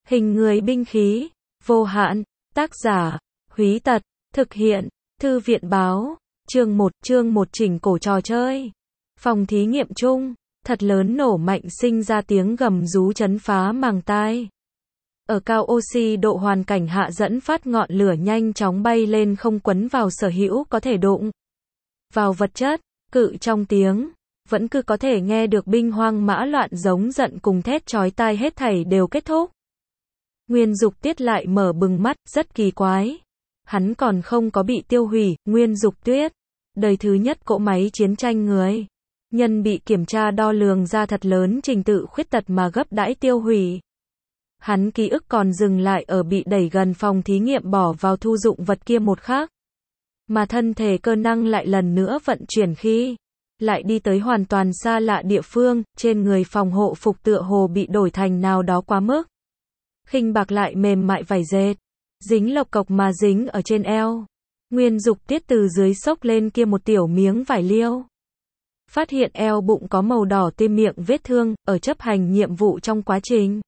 Hình người binh khí, vô hạn, tác giả, Húy Tật, thực hiện, Thư viện báo, chương 1 chỉnh cổ trò chơi. Phòng thí nghiệm chung, thật lớn nổ mạnh sinh ra tiếng gầm rú chấn phá màng tai. Ở cao oxy độ hoàn cảnh hạ dẫn phát ngọn lửa nhanh chóng bay lên không quấn vào sở hữu có thể đụng vào vật chất, cự trong tiếng. Vẫn cứ có thể nghe được binh hoang mã loạn giống giận cùng thét chói tai hết thảy đều kết thúc. Nguyên Dục Tuyết lại mở bừng mắt, rất kỳ quái. Hắn còn không có bị tiêu hủy, Nguyên Dục Tuyết. Đời thứ nhất cỗ máy chiến tranh người. Nhân bị kiểm tra đo lường ra thật lớn trình tự khuyết tật mà gấp đãi tiêu hủy. Hắn ký ức còn dừng lại ở bị đẩy gần phòng thí nghiệm bỏ vào thu dụng vật kia một khắc. Mà thân thể cơ năng lại lần nữa vận chuyển khi lại đi tới hoàn toàn xa lạ địa phương, trên người phòng hộ phục tựa hồ bị đổi thành nào đó quá mức khinh bạc lại mềm mại vải dệt, dính lộc cộc mà dính ở trên eo. Nguyên Dục Tiết từ dưới xốc lên kia một tiểu miếng vải liêu. Phát hiện eo bụng có màu đỏ tim miệng vết thương, ở chấp hành nhiệm vụ trong quá trình.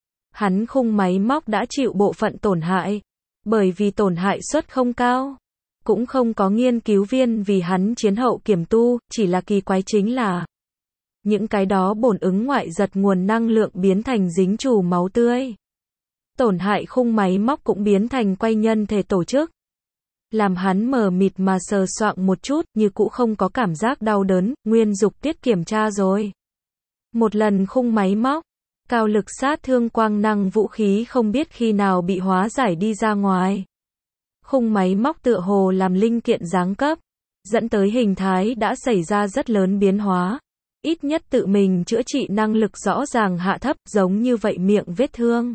Hắn khung máy móc đã chịu bộ phận tổn hại, bởi vì tổn hại suất không cao. Cũng không có nghiên cứu viên vì hắn chiến hậu kiểm tu, chỉ là kỳ quái chính là những cái đó bổn ứng ngoại giật nguồn năng lượng biến thành dính trù máu tươi. Tổn hại khung máy móc cũng biến thành quay nhân thể tổ chức. Làm hắn mờ mịt mà sờ soạng một chút, như cũ không có cảm giác đau đớn. Nguyên Dục Tiết kiểm tra rồi một lần khung máy móc, cao lực sát thương quang năng vũ khí không biết khi nào bị hóa giải đi ra ngoài. Khung máy móc tựa hồ làm linh kiện giáng cấp, dẫn tới hình thái đã xảy ra rất lớn biến hóa. Ít nhất tự mình chữa trị năng lực rõ ràng hạ thấp, giống như vậy miệng vết thương.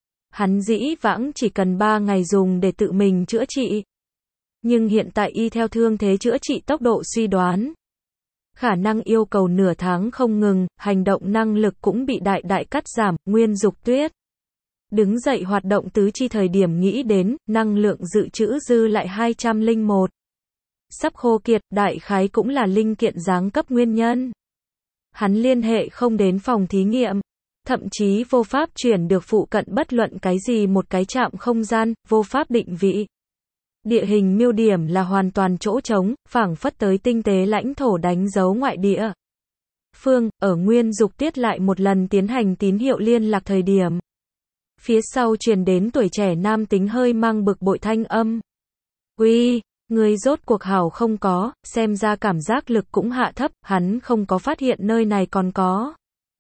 Hắn dĩ vãng chỉ cần 3 ngày dùng để tự mình chữa trị. Nhưng hiện tại y theo thương thế chữa trị tốc độ suy đoán, khả năng yêu cầu nửa tháng không ngừng, hành động năng lực cũng bị đại đại cắt giảm. Nguyên Dục Tuyết đứng dậy hoạt động tứ chi thời điểm nghĩ đến, năng lượng dự trữ dư lại 201. Sắp khô kiệt, đại khái cũng là linh kiện giáng cấp nguyên nhân. Hắn liên hệ không đến phòng thí nghiệm, thậm chí vô pháp chuyển được phụ cận bất luận cái gì một cái trạm không gian, vô pháp định vị. Địa hình miêu điểm là hoàn toàn chỗ trống, phảng phất tới tinh tế lãnh thổ đánh dấu ngoại địa. Phương, ở Nguyên Dục Tiết lại một lần tiến hành tín hiệu liên lạc thời điểm. Phía sau truyền đến tuổi trẻ nam tính hơi mang bực bội thanh âm. Uy, người rốt cuộc hảo không có, xem ra cảm giác lực cũng hạ thấp, hắn không có phát hiện nơi này còn có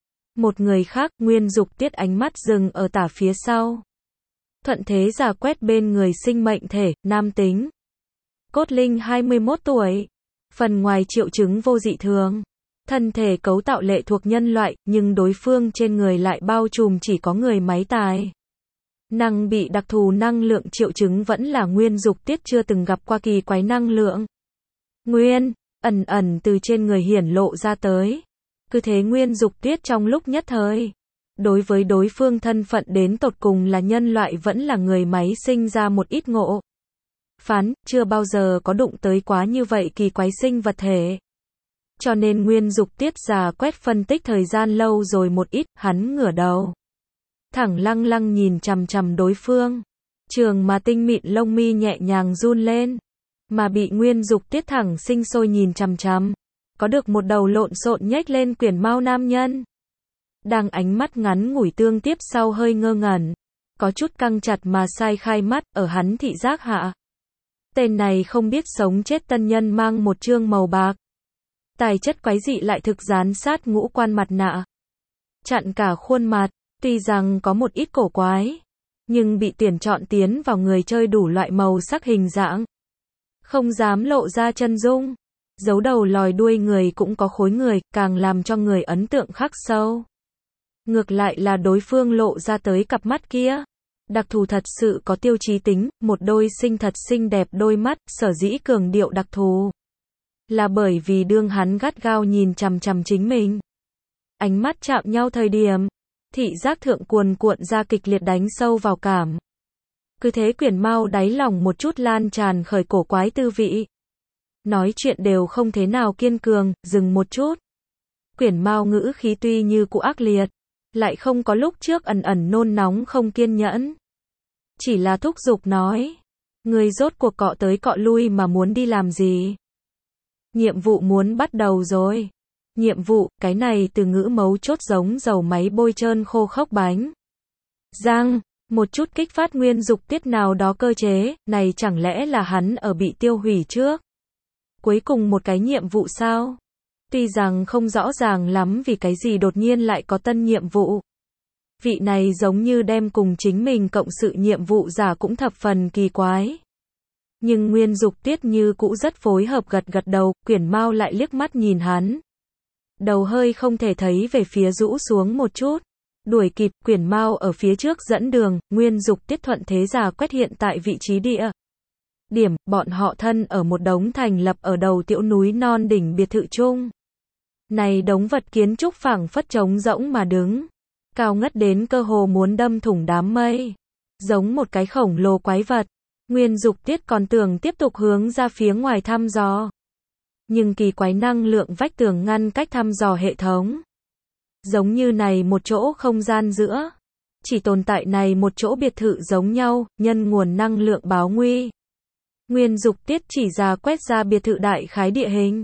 một người khác. Nguyên Dục Tiết ánh mắt dừng ở tả phía sau. Thuận thế giả quét bên người sinh mệnh thể, nam tính. Cốt linh 21 tuổi. Phần ngoài triệu chứng vô dị thường. Thân thể cấu tạo lệ thuộc nhân loại, nhưng đối phương trên người lại bao trùm chỉ có người máy tài. Năng bị đặc thù năng lượng triệu chứng vẫn là Nguyên Dục Tiết chưa từng gặp qua kỳ quái năng lượng. Nguyên, ẩn từ trên người hiển lộ ra tới. Cứ thế Nguyên Dục Tiết trong lúc nhất thời. Đối với đối phương thân phận đến tột cùng là nhân loại vẫn là người máy sinh ra một ít ngộ phán, chưa bao giờ có đụng tới quá như vậy kỳ quái sinh vật thể. Cho nên Nguyên Dục Tiết giả quét phân tích thời gian lâu rồi một ít, hắn ngửa đầu. Thẳng lăng nhìn chằm chằm đối phương. Trường mà tinh mịn lông mi nhẹ nhàng run lên. Mà bị Nguyên Dục Tiết thẳng sinh sôi nhìn chằm chằm. Có được một đầu lộn xộn nhếch lên quyển mao nam nhân. Đang ánh mắt ngắn ngủi tương tiếp sau hơi ngơ ngẩn. Có chút căng chặt mà sai khai mắt, ở hắn thị giác hạ. Tên này không biết sống chết tân nhân mang một trương màu bạc. Tài chất quái dị lại thực dán sát ngũ quan mặt nạ. Chặn cả khuôn mặt, tuy rằng có một ít cổ quái. Nhưng bị tuyển chọn tiến vào người chơi đủ loại màu sắc hình dạng. Không dám lộ ra chân dung. Giấu đầu lòi đuôi người cũng có khối người, càng làm cho người ấn tượng khắc sâu. Ngược lại là đối phương lộ ra tới cặp mắt kia. Đặc thù thật sự có tiêu chí tính, một đôi thật xinh đẹp đôi mắt, sở dĩ cường điệu đặc thù. Là bởi vì đương hắn gắt gao nhìn chằm chằm chính mình. Ánh mắt chạm nhau thời điểm, thị giác thượng cuồn cuộn ra kịch liệt đánh sâu vào cảm. Cứ thế quyển mao đáy lòng một chút lan tràn khởi cổ quái tư vị. Nói chuyện đều không thế nào kiên cường, dừng một chút. Quyển mao ngữ khí tuy như cũ ác liệt, lại không có lúc trước ẩn ẩn nôn nóng không kiên nhẫn. Chỉ là thúc giục nói, người rốt cuộc cọ tới cọ lui mà muốn đi làm gì? Nhiệm vụ muốn bắt đầu rồi. Nhiệm vụ, cái này từ ngữ mấu chốt giống dầu máy bôi trơn khô khốc bánh răng, một chút kích phát nguyên dục tiết nào đó cơ chế, này chẳng lẽ là hắn ở bị tiêu hủy trước? Cuối cùng một cái nhiệm vụ sao? Tuy rằng không rõ ràng lắm vì cái gì đột nhiên lại có tân nhiệm vụ. Vị này giống như đem cùng chính mình cộng sự nhiệm vụ giả cũng thập phần kỳ quái. Nhưng nguyên dục tiết như cũ rất phối hợp gật gật đầu, Quyển Mao lại liếc mắt nhìn hắn. Đầu hơi không thể thấy về phía rũ xuống một chút. Đuổi kịp, Quyển Mao ở phía trước dẫn đường, nguyên dục tiết thuận thế giả quét hiện tại vị trí địa điểm, bọn họ thân ở một đống thành lập ở đầu tiểu núi non đỉnh biệt thự chung. Này đống vật kiến trúc phảng phất trống rỗng mà đứng, cao ngất đến cơ hồ muốn đâm thủng đám mây, giống một cái khổng lồ quái vật. Nguyên dục tiết còn tưởng tiếp tục hướng ra phía ngoài thăm dò. Nhưng kỳ quái năng lượng vách tường ngăn cách thăm dò hệ thống. Giống như này một chỗ không gian giữa. Chỉ tồn tại này một chỗ biệt thự giống nhau, nhân nguồn năng lượng báo nguy. Nguyên dục tiết chỉ ra quét ra biệt thự đại khái địa hình.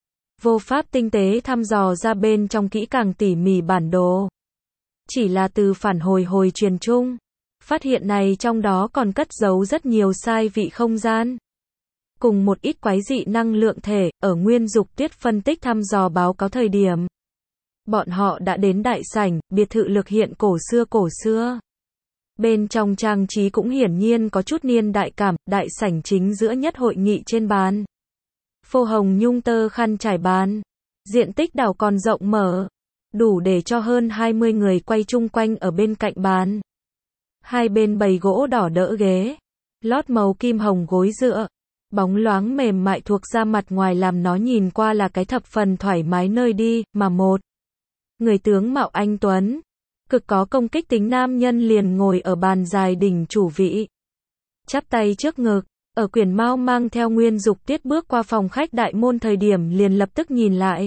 Vô pháp tinh tế thăm dò ra bên trong kỹ càng tỉ mỉ bản đồ. Chỉ là từ phản hồi truyền chung. Phát hiện này trong đó còn cất giấu rất nhiều sai vị không gian. Cùng một ít quái dị năng lượng thể, ở nguyên dục tiết phân tích thăm dò báo cáo thời điểm. Bọn họ đã đến đại sảnh, biệt thự lực hiện cổ xưa. Bên trong trang trí cũng hiển nhiên có chút niên đại cảm, đại sảnh chính giữa nhất hội nghị trên bàn. Phô hồng nhung tơ khăn trải bàn. Diện tích đảo còn rộng mở. Đủ để cho hơn 20 người quay chung quanh ở bên cạnh bàn. Hai bên bày gỗ đỏ đỡ ghế. Lót màu kim hồng gối dựa. Bóng loáng mềm mại thuộc da mặt ngoài làm nó nhìn qua là cái thập phần thoải mái nơi đi, mà một người tướng mạo anh tuấn, cực có công kích tính nam nhân liền ngồi ở bàn dài đỉnh chủ vị. Chắp tay trước ngực, ở Quyển Mao mang theo nguyên dục tiết bước qua phòng khách đại môn thời điểm liền lập tức nhìn lại.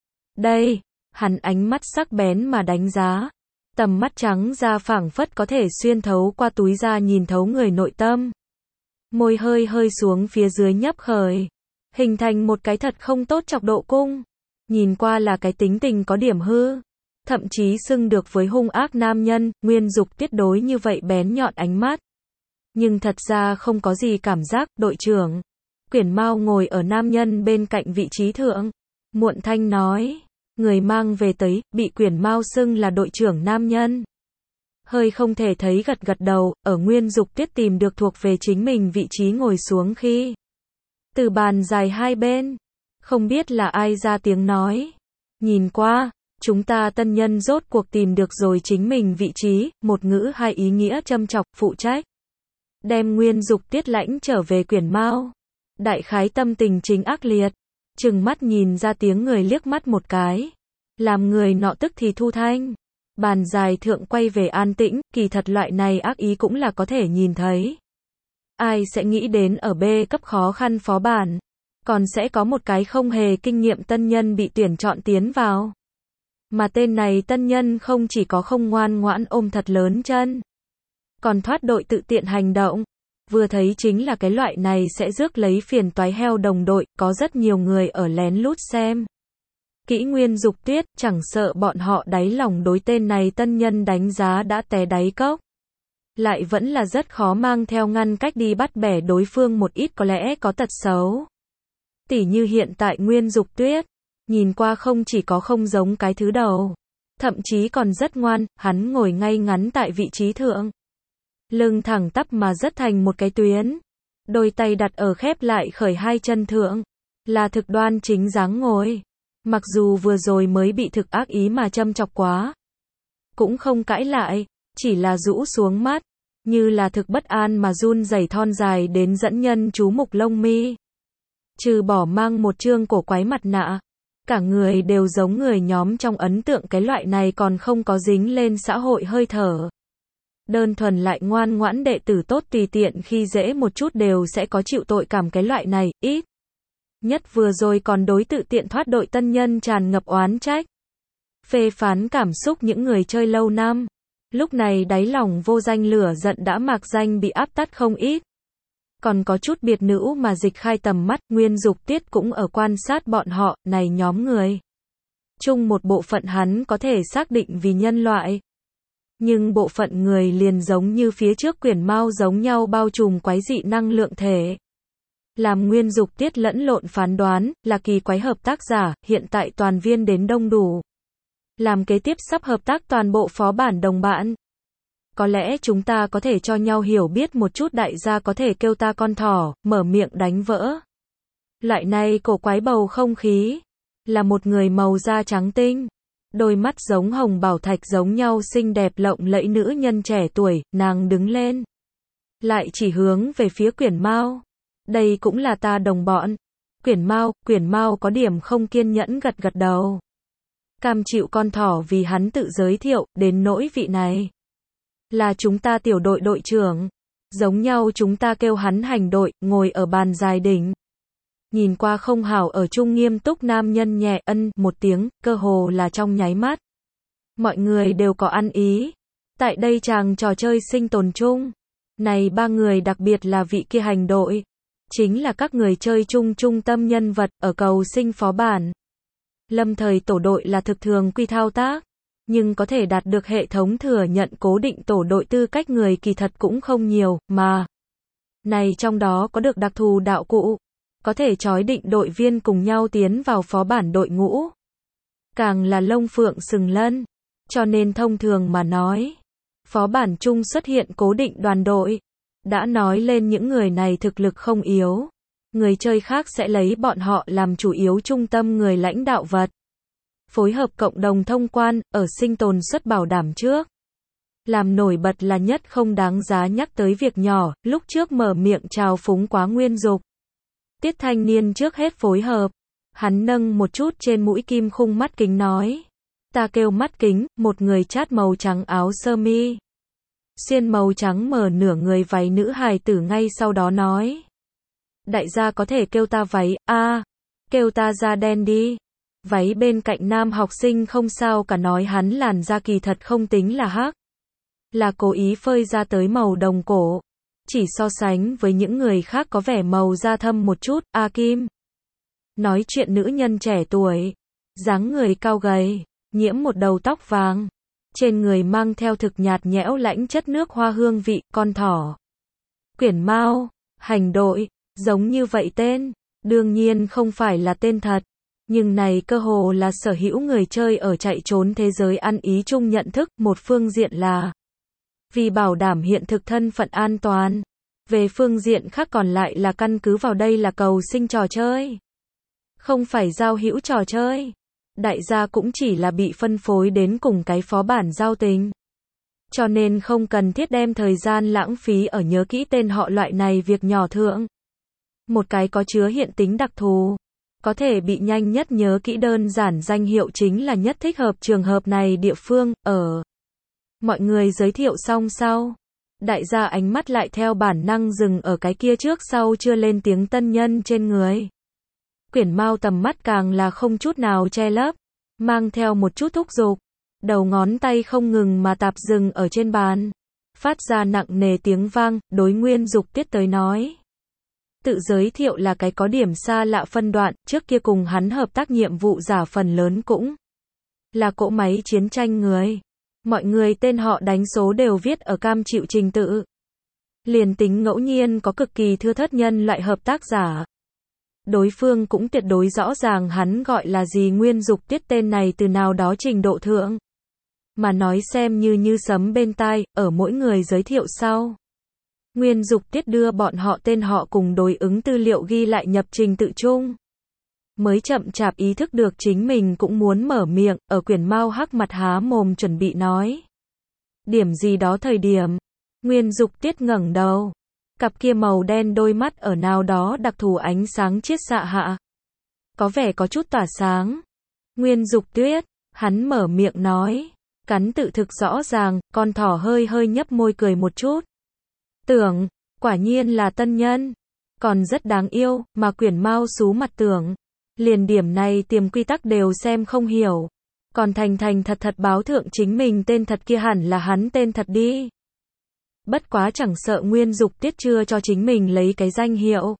Đây, hắn ánh mắt sắc bén mà đánh giá. Tầm mắt trắng da phảng phất có thể xuyên thấu qua túi da nhìn thấu người nội tâm. Môi hơi xuống phía dưới nhấp khởi. Hình thành một cái thật không tốt chọc độ cung. Nhìn qua là cái tính tình có điểm hư. Thậm chí xưng được với hung ác nam nhân, nguyên dục tiết đối như vậy bén nhọn ánh mắt. Nhưng thật ra không có gì cảm giác, đội trưởng. Quyển Mao ngồi ở nam nhân bên cạnh vị trí thượng. Muộn thanh nói. Người mang về tới, bị Quyển Mao xưng là đội trưởng nam nhân. Hơi không thể thấy gật gật đầu, ở nguyên dục tiết tìm được thuộc về chính mình vị trí ngồi xuống khi. Từ bàn dài hai bên. Không biết là ai ra tiếng nói. Nhìn qua, chúng ta tân nhân rốt cuộc tìm được rồi chính mình vị trí, một ngữ hai ý nghĩa châm chọc, phụ trách. Đem nguyên dục tiết lãnh trở về Quyển Mao. Đại khái tâm tình chính ác liệt. Chừng mắt nhìn ra tiếng người liếc mắt một cái. Làm người nọ tức thì thu thanh. Bàn dài thượng quay về an tĩnh, kỳ thật loại này ác ý cũng là có thể nhìn thấy. Ai sẽ nghĩ đến ở B cấp khó khăn phó bản. Còn sẽ có một cái không hề kinh nghiệm tân nhân bị tuyển chọn tiến vào. Mà tên này tân nhân không chỉ có không ngoan ngoãn ôm thật lớn chân. Còn thoát đội tự tiện hành động. Vừa thấy chính là cái loại này sẽ rước lấy phiền toái heo đồng đội, có rất nhiều người ở lén lút xem. Kỹ nguyên dục tiết, chẳng sợ bọn họ đáy lòng đối tên này tân nhân đánh giá đã té đáy cốc. Lại vẫn là rất khó mang theo ngăn cách đi bắt bẻ đối phương một ít có lẽ có tật xấu. Tỉ như hiện tại nguyên dục tuyết, nhìn qua không chỉ có không giống cái thứ đầu. Thậm chí còn rất ngoan, hắn ngồi ngay ngắn tại vị trí thượng. Lưng thẳng tắp mà rất thành một cái tuyến. Đôi tay đặt ở khép lại khởi hai chân thượng. Là thực đoan chính dáng ngồi. Mặc dù vừa rồi mới bị thực ác ý mà châm chọc quá. Cũng không cãi lại, chỉ là rũ xuống mắt. Như là thực bất an mà run rẩy thon dài đến dẫn nhân chú mục lông mi. Trừ bỏ mang một trương cổ quái mặt nạ. Cả người đều giống người nhóm trong ấn tượng cái loại này còn không có dính lên xã hội hơi thở. Đơn thuần lại ngoan ngoãn đệ tử tốt tùy tiện khi dễ một chút đều sẽ có chịu tội cảm cái loại này, ít. Nhất vừa rồi còn đối tự tiện thoát đội tân nhân tràn ngập oán trách. phê phán cảm xúc những người chơi lâu năm. Lúc này đáy lòng vô danh lửa giận đã mạc danh bị áp tắt không ít. Còn có chút biệt nữ mà Dịch Khai tầm mắt, Nguyên Dục Tiết cũng ở quan sát bọn họ, này nhóm người. Chung một bộ phận hắn có thể xác định vì nhân loại. Nhưng bộ phận người liền giống như phía trước Quyển Mao giống nhau bao trùm quái dị năng lượng thể. Làm Nguyên Dục Tiết lẫn lộn phán đoán, là kỳ quái hợp tác giả, hiện tại toàn viên đến đông đủ. Làm kế tiếp sắp hợp tác toàn bộ phó bản đồng bạn. Có lẽ chúng ta có thể cho nhau hiểu biết một chút, đại gia có thể kêu ta con thỏ, mở miệng đánh vỡ. Loại này cổ quái bầu không khí. Là một người màu da trắng tinh. Đôi mắt giống hồng bảo thạch giống nhau xinh đẹp lộng lẫy nữ nhân trẻ tuổi, nàng đứng lên. Lại chỉ hướng về phía Quyển Mao. Đây cũng là ta đồng bọn. Quyển Mao có điểm không kiên nhẫn gật gật đầu. Cam chịu con thỏ vì hắn tự giới thiệu, đến nỗi vị này. Là chúng ta tiểu đội đội trưởng. Giống nhau chúng ta kêu hắn hành đội, ngồi ở bàn dài đỉnh. Nhìn qua không hảo ở chung nghiêm túc nam nhân nhẹ ân một tiếng, cơ hồ là trong nháy mắt. Mọi người đều có ăn ý. Tại đây chàng trò chơi sinh tồn chung. Này ba người đặc biệt là vị kia hành đội. Chính là các người chơi chung trung tâm nhân vật ở cầu sinh phó bản. Lâm thời tổ đội là thực thường quy thao tác. Nhưng có thể đạt được hệ thống thừa nhận cố định tổ đội tư cách người kỳ thật cũng không nhiều, mà. Này trong đó có được đặc thù đạo cụ. Có thể chói định đội viên cùng nhau tiến vào phó bản đội ngũ. Càng là lông phượng sừng lân. Cho nên thông thường mà nói. Phó bản chung xuất hiện cố định đoàn đội. Đã nói lên những người này thực lực không yếu. Người chơi khác sẽ lấy bọn họ làm chủ yếu trung tâm người lãnh đạo vật. Phối hợp cộng đồng thông quan, ở sinh tồn suất bảo đảm trước. Làm nổi bật là nhất không đáng giá nhắc tới việc nhỏ, lúc trước mở miệng chào phúng quá Nguyên Dục. Tiết thanh niên trước hết phối hợp. Hắn nâng một chút trên mũi kim khung mắt kính nói. Ta kêu mắt kính, một người chát màu trắng áo sơ mi. Xiên màu trắng mở nửa người váy nữ hài tử ngay sau đó nói. Đại gia có thể kêu ta váy, kêu ta da đen đi. Váy bên cạnh nam học sinh không sao cả nói hắn làn da kỳ thật không tính là hắc. Là cố ý phơi ra tới màu đồng cổ. Chỉ so sánh với những người khác có vẻ màu da thâm một chút, Kim. Nói chuyện nữ nhân trẻ tuổi. Dáng người cao gầy, nhiễm một đầu tóc vàng. Trên người mang theo thực nhạt nhẽo lãnh chất nước hoa hương vị, con thỏ. Quyển Mao, hành đội, giống như vậy tên. Đương nhiên không phải là tên thật. Nhưng này cơ hồ là sở hữu người chơi ở chạy trốn thế giới ăn ý chung nhận thức, một phương diện là vì bảo đảm hiện thực thân phận an toàn. Về phương diện khác còn lại là căn cứ vào đây là cầu sinh trò chơi. Không phải giao hữu trò chơi. Đại gia cũng chỉ là bị phân phối đến cùng cái phó bản giao tình. Cho nên không cần thiết đem thời gian lãng phí ở nhớ kỹ tên họ loại này việc nhỏ thượng. Một cái có chứa hiện tính đặc thù. Có thể bị nhanh nhất nhớ kỹ đơn giản danh hiệu chính là nhất thích hợp trường hợp này địa phương, ở. Mọi người giới thiệu xong sau. Đại gia ánh mắt lại theo bản năng dừng ở cái kia trước sau chưa lên tiếng tân nhân trên người. Quyển Mao tầm mắt càng là không chút nào che lấp. Mang theo một chút thúc giục. Đầu ngón tay không ngừng mà tạp dừng ở trên bàn. Phát ra nặng nề tiếng vang, đối Nguyên Dục Tiết tới nói. Tự giới thiệu là cái có điểm xa lạ phân đoạn, trước kia cùng hắn hợp tác nhiệm vụ giả phần lớn cũng là cỗ máy chiến tranh người. Mọi người tên họ đánh số đều viết ở cam chịu trình tự. Liền tính ngẫu nhiên có cực kỳ thưa thớt nhân loại hợp tác giả. Đối phương cũng tuyệt đối rõ ràng hắn gọi là gì. Nguyên Dục Tiết tên này từ nào đó trình độ thượng. Mà nói xem như sấm bên tai, ở mỗi người giới thiệu sau. Nguyên Dục Tiết đưa bọn họ tên họ cùng đối ứng tư liệu ghi lại nhập trình tự chung. Mới chậm chạp ý thức được chính mình cũng muốn mở miệng, ở Quyển Mao hắc mặt há mồm chuẩn bị nói. Điểm gì đó thời điểm. Nguyên Dục Tiết ngẩng đầu. Cặp kia màu đen đôi mắt ở nào đó đặc thù ánh sáng chiết xạ hạ. Có vẻ có chút tỏa sáng. Nguyên Dục Tiết, hắn mở miệng nói. Cắn tự thực rõ ràng, con thỏ hơi nhấp môi cười một chút. Tưởng, quả nhiên là tân nhân. Còn rất đáng yêu, mà Quyển Mao xú mặt tưởng. Liền điểm này tiềm quy tắc đều xem không hiểu. còn thành thành thật thật báo thượng chính mình tên thật kia hẳn là hắn tên thật đi. Bất quá chẳng sợ Nguyên Dục Tiết chưa cho chính mình lấy cái danh hiệu.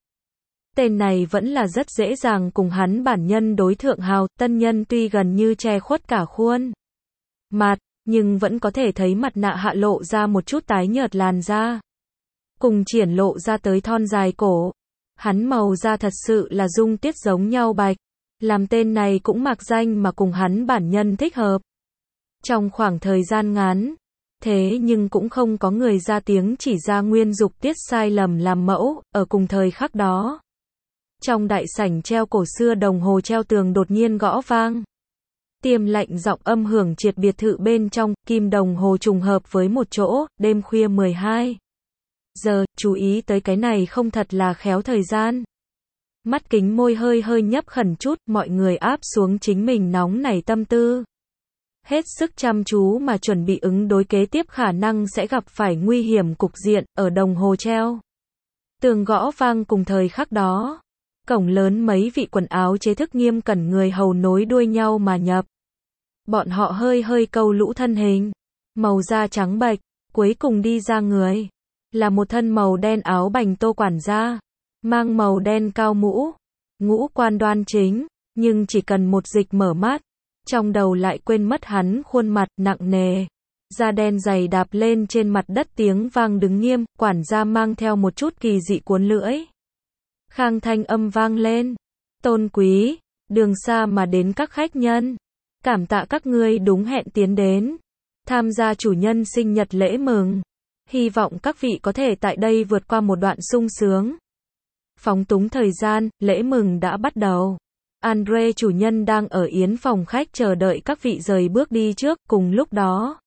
Tên này vẫn là rất dễ dàng cùng hắn bản nhân đối thượng hào, tân nhân tuy gần như che khuất cả khuôn mặt, nhưng vẫn có thể thấy mặt nạ hạ lộ ra một chút tái nhợt làn da. Cùng triển lộ ra tới thon dài cổ. Hắn màu da thật sự là Dung Tiết giống nhau bạch. Làm tên này cũng mặc danh mà cùng hắn bản nhân thích hợp. Trong khoảng thời gian ngắn, thế nhưng cũng không có người ra tiếng chỉ ra Nguyên Dục Tiết sai lầm làm mẫu, ở cùng thời khắc đó. Trong đại sảnh treo cổ xưa đồng hồ treo tường đột nhiên gõ vang. Tiêm lạnh giọng âm hưởng triệt biệt thự bên trong, kim đồng hồ trùng hợp với một chỗ, đêm khuya 12 giờ, chú ý tới cái này không thật là khéo thời gian. Mắt kính môi hơi hơi nhấp khẩn chút, mọi người áp xuống chính mình nóng nảy tâm tư. Hết sức chăm chú mà chuẩn bị ứng đối kế tiếp khả năng sẽ gặp phải nguy hiểm cục diện, ở đồng hồ treo. Tường gõ vang cùng thời khắc đó. Cổng lớn mấy vị quần áo chế thức nghiêm cẩn người hầu nối đuôi nhau mà nhập. Bọn họ hơi hơi câu lũ thân hình. Màu da trắng bệch, cuối cùng đi ra người. Là một thân màu đen áo bành tô quản gia. Mang màu đen cao mũ. Ngũ quan đoan chính, nhưng chỉ cần một dịch mở mắt. Trong đầu lại quên mất hắn khuôn mặt nặng nề. Da đen dày đạp lên trên mặt đất tiếng vang đứng nghiêm, quản gia mang theo một chút kỳ dị cuốn lưỡi. Khang thanh âm vang lên. Tôn quý, đường xa mà đến các khách nhân. Cảm tạ các ngươi đúng hẹn tiến đến. Tham gia chủ nhân sinh nhật lễ mừng. Hy vọng các vị có thể tại đây vượt qua một đoạn sung sướng. Phóng túng thời gian, lễ mừng đã bắt đầu. Andre chủ nhân đang ở yến phòng khách chờ đợi các vị rời bước đi trước, cùng lúc đó.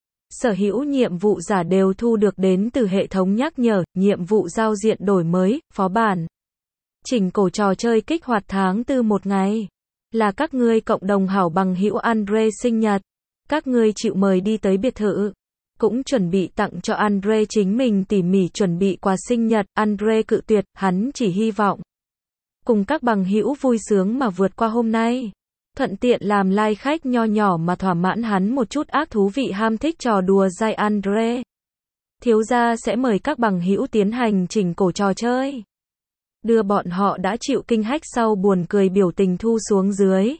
Sở hữu nhiệm vụ giả đều thu được đến từ hệ thống nhắc nhở, nhiệm vụ giao diện đổi mới, phó bản. Chỉnh cổ trò chơi kích hoạt tháng 4 một ngày. Là các ngươi cộng đồng hảo bằng hữu Andre sinh nhật. Các ngươi chịu mời đi tới biệt thự. Cũng chuẩn bị tặng cho Andre chính mình tỉ mỉ chuẩn bị quà sinh nhật. Andre cự tuyệt, hắn chỉ hy vọng cùng các bằng hữu vui sướng mà vượt qua hôm nay. Thuận tiện làm lai khách nho nhỏ mà thỏa mãn hắn một chút ác thú vị ham thích trò đùa dai Andre. Thiếu gia sẽ mời các bằng hữu tiến hành chỉnh cổ trò chơi. Đưa bọn họ đã chịu kinh hách sau buồn cười biểu tình thu xuống dưới.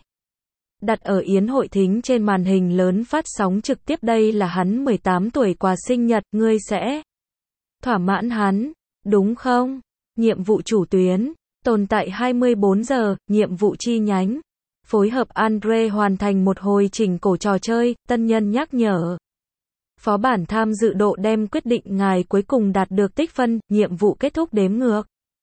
Đặt ở yến hội thính trên màn hình lớn phát sóng trực tiếp đây là hắn 18 tuổi quà sinh nhật, ngươi sẽ thỏa mãn hắn, đúng không? Nhiệm vụ chủ tuyến, tồn tại 24 giờ, nhiệm vụ chi nhánh. Phối hợp Andre hoàn thành một hồi chỉnh cổ trò chơi, tân nhân nhắc nhở. Phó bản tham dự độ đem quyết định ngài cuối cùng đạt được tích phân, nhiệm vụ kết thúc đếm ngược.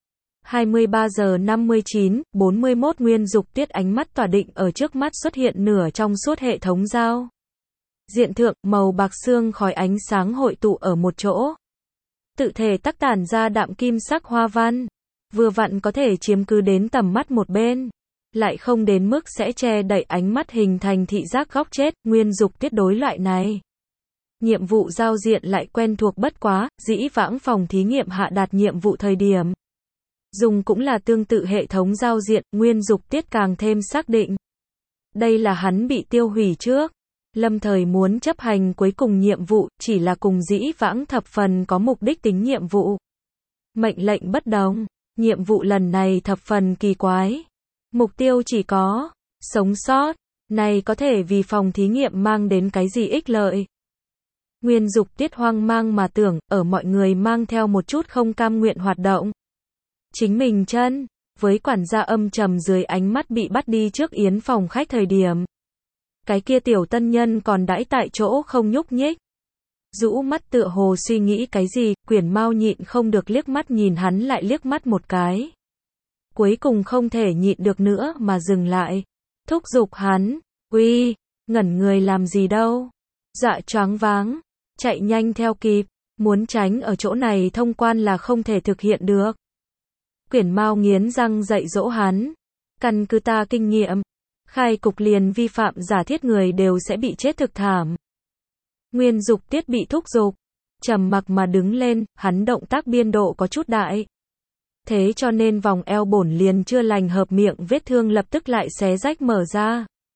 23 giờ 59, 41 Nguyên Dục Tiết ánh mắt tỏa định ở trước mắt xuất hiện nửa trong suốt hệ thống giao. Diện thượng, màu bạc xương khói ánh sáng hội tụ ở một chỗ. Tự thể tắc tản ra đạm kim sắc hoa văn. Vừa vặn có thể chiếm cứ đến tầm mắt một bên. Lại không đến mức sẽ che đậy ánh mắt hình thành thị giác góc chết, Nguyên Dục Tiết đối loại này. Nhiệm vụ giao diện lại quen thuộc bất quá, dĩ vãng phòng thí nghiệm hạ đạt nhiệm vụ thời điểm. Dùng cũng là tương tự hệ thống giao diện, Nguyên Dục Tiết càng thêm xác định. Đây là hắn bị tiêu hủy trước. Lâm thời muốn chấp hành cuối cùng nhiệm vụ, chỉ là cùng dĩ vãng thập phần có mục đích tính nhiệm vụ. Mệnh lệnh bất đồng. Nhiệm vụ lần này thập phần kỳ quái. Mục tiêu chỉ có sống sót. Này có thể vì phòng thí nghiệm mang đến cái gì ích lợi. Nguyên Dục Tiết hoang mang mà tưởng, ở mọi người mang theo một chút không cam nguyện hoạt động. Chính mình chân, với quản gia âm trầm dưới ánh mắt bị bắt đi trước yến phòng khách thời điểm. Cái kia tiểu tân nhân còn đãi tại chỗ không nhúc nhích. Rũ mắt tựa hồ suy nghĩ cái gì, Quyển Mao nhịn không được liếc mắt nhìn hắn lại liếc mắt một cái. Cuối cùng không thể nhịn được nữa mà dừng lại. Thúc giục hắn, uy, ngẩn người làm gì đâu. Dạ choáng váng, chạy nhanh theo kịp, muốn tránh ở chỗ này thông quan là không thể thực hiện được. Quyển Mao nghiến răng dạy dỗ hắn. Căn cứ ta kinh nghiệm, khai cục liền vi phạm giả thiết người đều sẽ bị chết thực thảm. Nguyên Dục Tiết bị thúc giục, trầm mặc mà đứng lên, hắn động tác biên độ có chút đại. Thế cho nên vòng eo bổn liền chưa lành hợp miệng vết thương lập tức lại xé rách mở ra.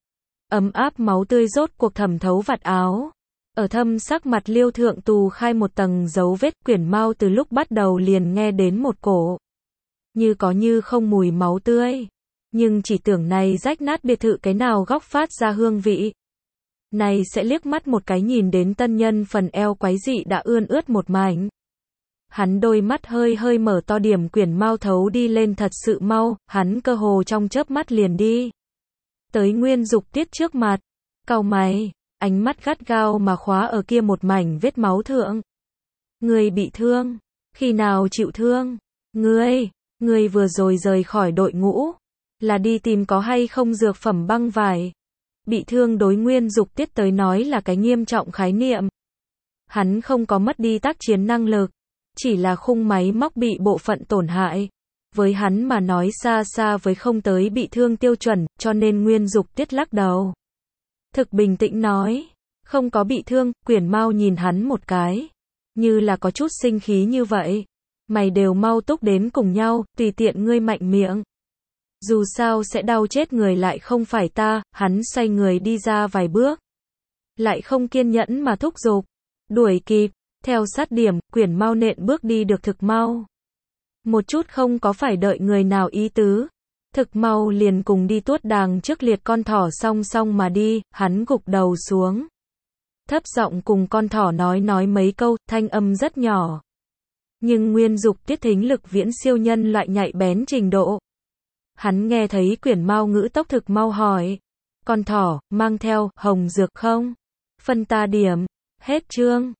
ấm áp máu tươi rốt cuộc thẩm thấu vạt áo. Ở thâm sắc mặt Liêu Thượng Tù khai một tầng dấu vết, Quyển Mau từ lúc bắt đầu liền nghe đến một cổ như có như không mùi máu tươi. Nhưng chỉ tưởng này rách nát biệt thự cái nào góc phát ra hương vị. Này sẽ liếc mắt một cái nhìn đến tân nhân phần eo quái dị đã ươn ướt một mảnh. Hắn đôi mắt hơi hơi mở to, điểm Quyển Mau thấu đi lên thật sự mau, hắn cơ hồ trong chớp mắt liền đi tới Nguyên Dục Tiết trước mặt, cau mày, ánh mắt gắt gao mà khóa ở kia một mảnh vết máu thượng. Ngươi bị thương, khi nào chịu thương? Ngươi vừa rồi rời khỏi đội ngũ, là đi tìm có hay không dược phẩm băng vải. Bị thương đối Nguyên Dục Tiết tới nói là cái nghiêm trọng khái niệm. Hắn không có mất đi tác chiến năng lực, chỉ là khung máy móc bị bộ phận tổn hại. Với hắn mà nói xa xa với không tới bị thương tiêu chuẩn, cho nên Nguyên Dục Tiết lắc đầu. Thực bình tĩnh nói, không có bị thương. Quyển Mau nhìn hắn một cái, như là có chút sinh khí như vậy. Mày đều mau túc đến cùng nhau, tùy tiện ngươi mạnh miệng. Dù sao sẽ đau chết người lại không phải ta. Hắn xoay người đi ra vài bước, lại không kiên nhẫn mà thúc giục, đuổi kịp, theo sát điểm. Quyển Mau nện bước đi được thực mau, một chút không có phải đợi người nào ý tứ, thực mau liền cùng đi tuốt đàng trước liệt con thỏ song song mà đi. Hắn gục đầu xuống, thấp giọng cùng con thỏ nói mấy câu, thanh âm rất nhỏ. Nhưng Nguyên Dục Tiết thính lực viễn siêu nhân loại nhạy bén trình độ. Hắn nghe thấy Quyển Mau ngữ tốc thực mau hỏi, con thỏ, mang theo hồng dược không? Phân ta điểm. Hết chương.